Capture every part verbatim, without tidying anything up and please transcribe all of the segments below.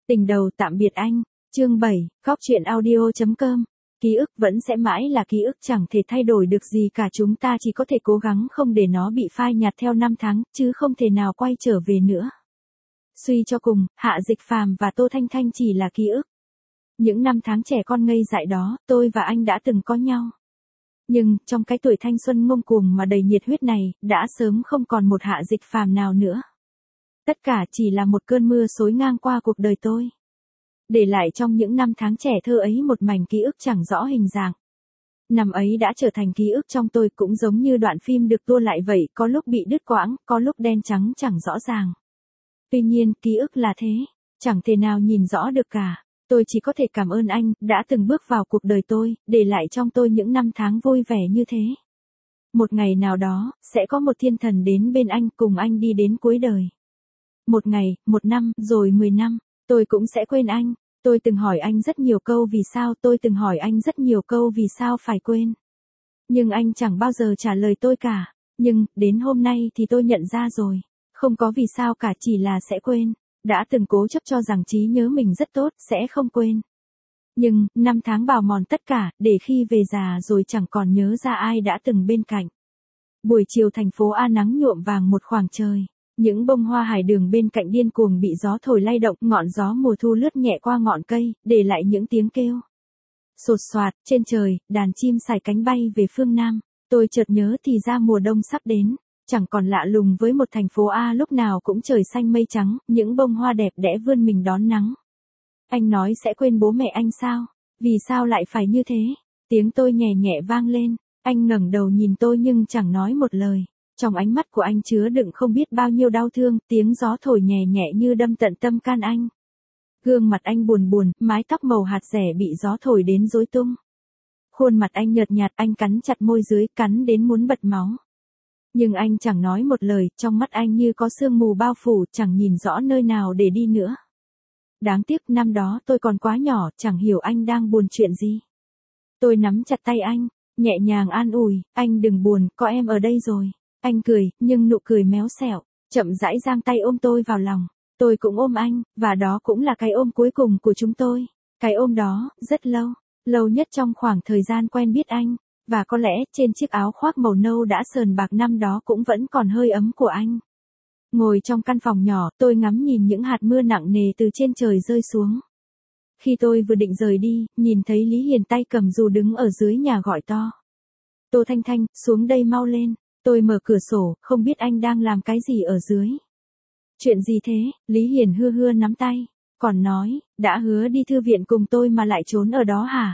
Tình đầu tạm biệt anh, chương bảy, góc chuyện audio chấm com. Ký ức vẫn sẽ mãi là ký ức, chẳng thể thay đổi được gì cả, chúng ta chỉ có thể cố gắng không để nó bị phai nhạt theo năm tháng, chứ không thể nào quay trở về nữa. Suy cho cùng, Hạ Dịch Phàm và Tô Thanh Thanh chỉ là ký ức. Những năm tháng trẻ con ngây dại đó, tôi và anh đã từng có nhau. Nhưng, trong cái tuổi thanh xuân ngông cuồng mà đầy nhiệt huyết này, đã sớm không còn một Hạ Dịch Phàm nào nữa. Tất cả chỉ là một cơn mưa xối ngang qua cuộc đời tôi. Để lại trong những năm tháng trẻ thơ ấy một mảnh ký ức chẳng rõ hình dạng. Năm ấy đã trở thành ký ức trong tôi, cũng giống như đoạn phim được tua lại vậy, có lúc bị đứt quãng, có lúc đen trắng chẳng rõ ràng. Tuy nhiên, ký ức là thế, chẳng thể nào nhìn rõ được cả. Tôi chỉ có thể cảm ơn anh, đã từng bước vào cuộc đời tôi, để lại trong tôi những năm tháng vui vẻ như thế. Một ngày nào đó, sẽ có một thiên thần đến bên anh, cùng anh đi đến cuối đời. Một ngày, một năm, rồi mười năm, tôi cũng sẽ quên anh. Tôi từng hỏi anh rất nhiều câu vì sao, tôi từng hỏi anh rất nhiều câu vì sao phải quên. Nhưng anh chẳng bao giờ trả lời tôi cả. Nhưng, đến hôm nay thì tôi nhận ra rồi. Không có vì sao cả, chỉ là sẽ quên. Đã từng cố chấp cho rằng trí nhớ mình rất tốt, sẽ không quên. Nhưng, năm tháng bào mòn tất cả, để khi về già rồi chẳng còn nhớ ra ai đã từng bên cạnh. Buổi chiều thành phố A nắng nhuộm vàng một khoảng trời. Những bông hoa hải đường bên cạnh điên cuồng bị gió thổi lay động, ngọn gió mùa thu lướt nhẹ qua ngọn cây, để lại những tiếng kêu. Sột soạt, trên trời, đàn chim sải cánh bay về phương Nam. Tôi chợt nhớ thì ra mùa đông sắp đến. Chẳng còn lạ lùng với một thành phố A lúc nào cũng trời xanh mây trắng, những bông hoa đẹp đẽ vươn mình đón nắng. Anh nói sẽ quên bố mẹ anh sao? Vì sao lại phải như thế? Tiếng tôi nhẹ nhẹ vang lên. Anh ngẩng đầu nhìn tôi nhưng chẳng nói một lời. Trong ánh mắt của anh chứa đựng không biết bao nhiêu đau thương, tiếng gió thổi nhẹ nhẹ như đâm tận tâm can anh. Gương mặt anh buồn buồn, mái tóc màu hạt rẻ bị gió thổi đến rối tung. Khuôn mặt anh nhợt nhạt, anh cắn chặt môi dưới, cắn đến muốn bật máu. Nhưng anh chẳng nói một lời, trong mắt anh như có sương mù bao phủ, chẳng nhìn rõ nơi nào để đi nữa. Đáng tiếc năm đó tôi còn quá nhỏ, chẳng hiểu anh đang buồn chuyện gì. Tôi nắm chặt tay anh, nhẹ nhàng an ủi, anh đừng buồn, có em ở đây rồi. Anh cười, nhưng nụ cười méo xẹo, chậm rãi giang tay ôm tôi vào lòng. Tôi cũng ôm anh, và đó cũng là cái ôm cuối cùng của chúng tôi. Cái ôm đó, rất lâu, lâu nhất trong khoảng thời gian quen biết anh. Và có lẽ trên chiếc áo khoác màu nâu đã sờn bạc năm đó cũng vẫn còn hơi ấm của anh. Ngồi trong căn phòng nhỏ, tôi ngắm nhìn những hạt mưa nặng nề từ trên trời rơi xuống. Khi tôi vừa định rời đi, nhìn thấy Lý Hiền tay cầm dù đứng ở dưới nhà gọi to. Tô Thanh Thanh, xuống đây mau lên. Tôi mở cửa sổ, không biết anh đang làm cái gì ở dưới. Chuyện gì thế? Lý Hiền hưa hưa nắm tay. Còn nói, đã hứa đi thư viện cùng tôi mà lại trốn ở đó hả?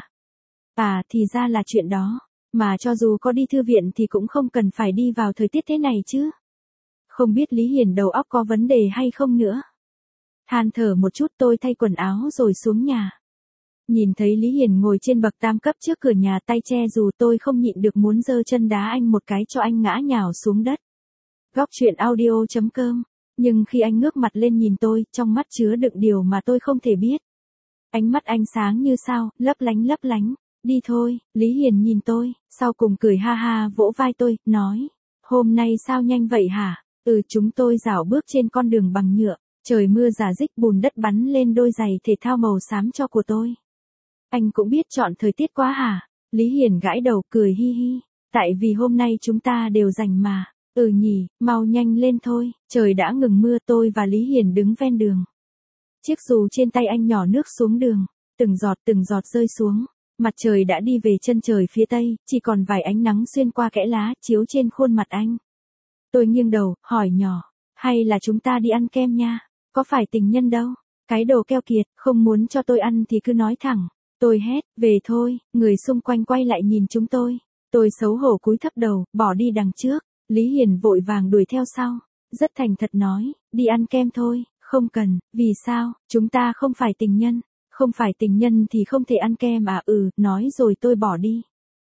À, thì ra là chuyện đó. Mà cho dù có đi thư viện thì cũng không cần phải đi vào thời tiết thế này chứ. Không biết Lý Hiền đầu óc có vấn đề hay không nữa. Than thở một chút, tôi thay quần áo rồi xuống nhà. Nhìn thấy Lý Hiền ngồi trên bậc tam cấp trước cửa nhà tay che dù, tôi không nhịn được muốn giơ chân đá anh một cái cho anh ngã nhào xuống đất. Góc chuyện audio chấm com. Nhưng khi anh ngước mặt lên nhìn tôi, trong mắt chứa đựng điều mà tôi không thể biết. Ánh mắt anh sáng như sao, lấp lánh lấp lánh. Đi thôi, Lý Hiền nhìn tôi, sau cùng cười ha ha vỗ vai tôi, nói. Hôm nay sao nhanh vậy hả? Ừ, chúng tôi dạo bước trên con đường bằng nhựa. Trời mưa rả rích, bùn đất bắn lên đôi giày thể thao màu xám cho của tôi. Anh cũng biết chọn thời tiết quá hả? Lý Hiền gãi đầu cười hi hi. Tại vì hôm nay chúng ta đều rảnh mà. Ừ nhỉ, mau nhanh lên thôi. Trời đã ngừng mưa, tôi và Lý Hiền đứng ven đường. Chiếc dù trên tay anh nhỏ nước xuống đường. Từng giọt từng giọt rơi xuống. Mặt trời đã đi về chân trời phía tây, chỉ còn vài ánh nắng xuyên qua kẽ lá chiếu trên khuôn mặt anh. Tôi nghiêng đầu, hỏi nhỏ. Hay là chúng ta đi ăn kem nha? Có phải tình nhân đâu. Cái đồ keo kiệt, không muốn cho tôi ăn thì cứ nói thẳng. Tôi hét, về thôi, người xung quanh quay lại nhìn chúng tôi. Tôi xấu hổ cúi thấp đầu, bỏ đi đằng trước. Lý Hiền vội vàng đuổi theo sau. Rất thành thật nói, đi ăn kem thôi, không cần, vì sao, chúng ta không phải tình nhân. Không phải tình nhân thì không thể ăn kem à? Ừ, nói rồi tôi bỏ đi.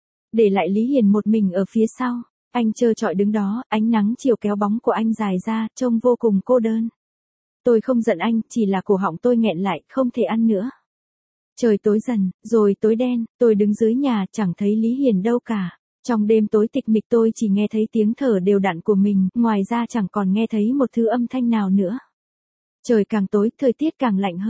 Để lại Lý Hiền một mình ở phía sau. Anh trơ trọi đứng đó, ánh nắng chiều kéo bóng của anh dài ra, trông vô cùng cô đơn. Tôi không giận anh, chỉ là cổ họng tôi nghẹn lại, không thể ăn nữa. Trời tối dần, rồi tối đen, tôi đứng dưới nhà, chẳng thấy Lý Hiền đâu cả. Trong đêm tối tịch mịch tôi chỉ nghe thấy tiếng thở đều đặn của mình, ngoài ra chẳng còn nghe thấy một thứ âm thanh nào nữa. Trời càng tối, thời tiết càng lạnh hơn.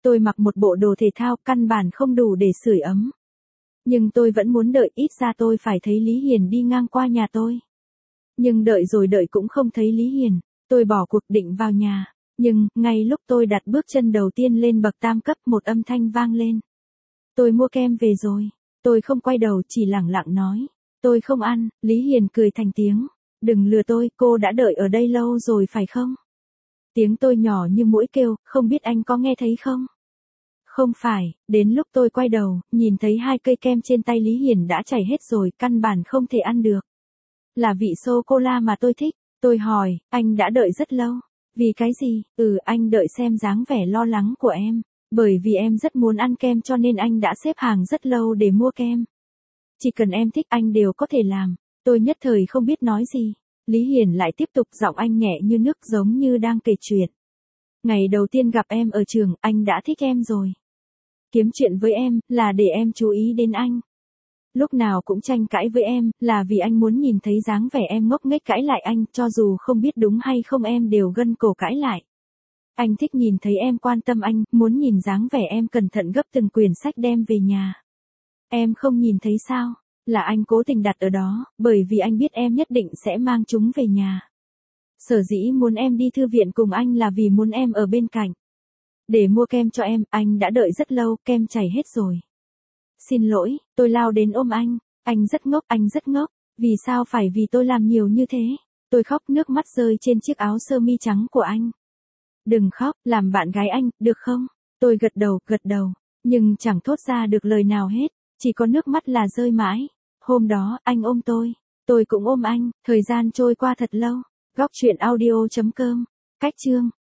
Tôi mặc một bộ đồ thể thao căn bản không đủ để sưởi ấm. Nhưng tôi vẫn muốn đợi, ít ra tôi phải thấy Lý Hiền đi ngang qua nhà tôi. Nhưng đợi rồi đợi cũng không thấy Lý Hiền, tôi bỏ cuộc định vào nhà. Nhưng, ngay lúc tôi đặt bước chân đầu tiên lên bậc tam cấp một âm thanh vang lên. Tôi mua kem về rồi. Tôi không quay đầu chỉ lẳng lặng nói. Tôi không ăn, Lý Hiền cười thành tiếng. Đừng lừa tôi, cô đã đợi ở đây lâu rồi phải không? Tiếng tôi nhỏ như muỗi kêu, không biết anh có nghe thấy không? Không phải, đến lúc tôi quay đầu, nhìn thấy hai cây kem trên tay Lý Hiền đã chảy hết rồi, căn bản không thể ăn được. Là vị sô-cô-la mà tôi thích. Tôi hỏi, anh đã đợi rất lâu. Vì cái gì? Ừ, anh đợi xem dáng vẻ lo lắng của em. Bởi vì em rất muốn ăn kem cho nên anh đã xếp hàng rất lâu để mua kem. Chỉ cần em thích anh đều có thể làm. Tôi nhất thời không biết nói gì. Lý Hiền lại tiếp tục, giọng anh nhẹ như nước giống như đang kể chuyện. Ngày đầu tiên gặp em ở trường, anh đã thích em rồi. Kiếm chuyện với em, là để em chú ý đến anh. Lúc nào cũng tranh cãi với em, là vì anh muốn nhìn thấy dáng vẻ em ngốc nghếch cãi lại anh, cho dù không biết đúng hay không em đều gân cổ cãi lại. Anh thích nhìn thấy em quan tâm anh, muốn nhìn dáng vẻ em cẩn thận gấp từng quyển sách đem về nhà. Em không nhìn thấy sao? Là anh cố tình đặt ở đó, bởi vì anh biết em nhất định sẽ mang chúng về nhà. Sở dĩ muốn em đi thư viện cùng anh là vì muốn em ở bên cạnh. Để mua kem cho em, anh đã đợi rất lâu, kem chảy hết rồi. Xin lỗi, tôi lao đến ôm anh. Anh rất ngốc, anh rất ngốc. Vì sao phải vì tôi làm nhiều như thế? Tôi khóc, nước mắt rơi trên chiếc áo sơ mi trắng của anh. Đừng khóc, làm bạn gái anh, được không? Tôi gật đầu, gật đầu. Nhưng chẳng thốt ra được lời nào hết. Chỉ có nước mắt là rơi mãi. Hôm đó, anh ôm tôi. Tôi cũng ôm anh. Thời gian trôi qua thật lâu. Góc truyện audio chấm com. Cách chương.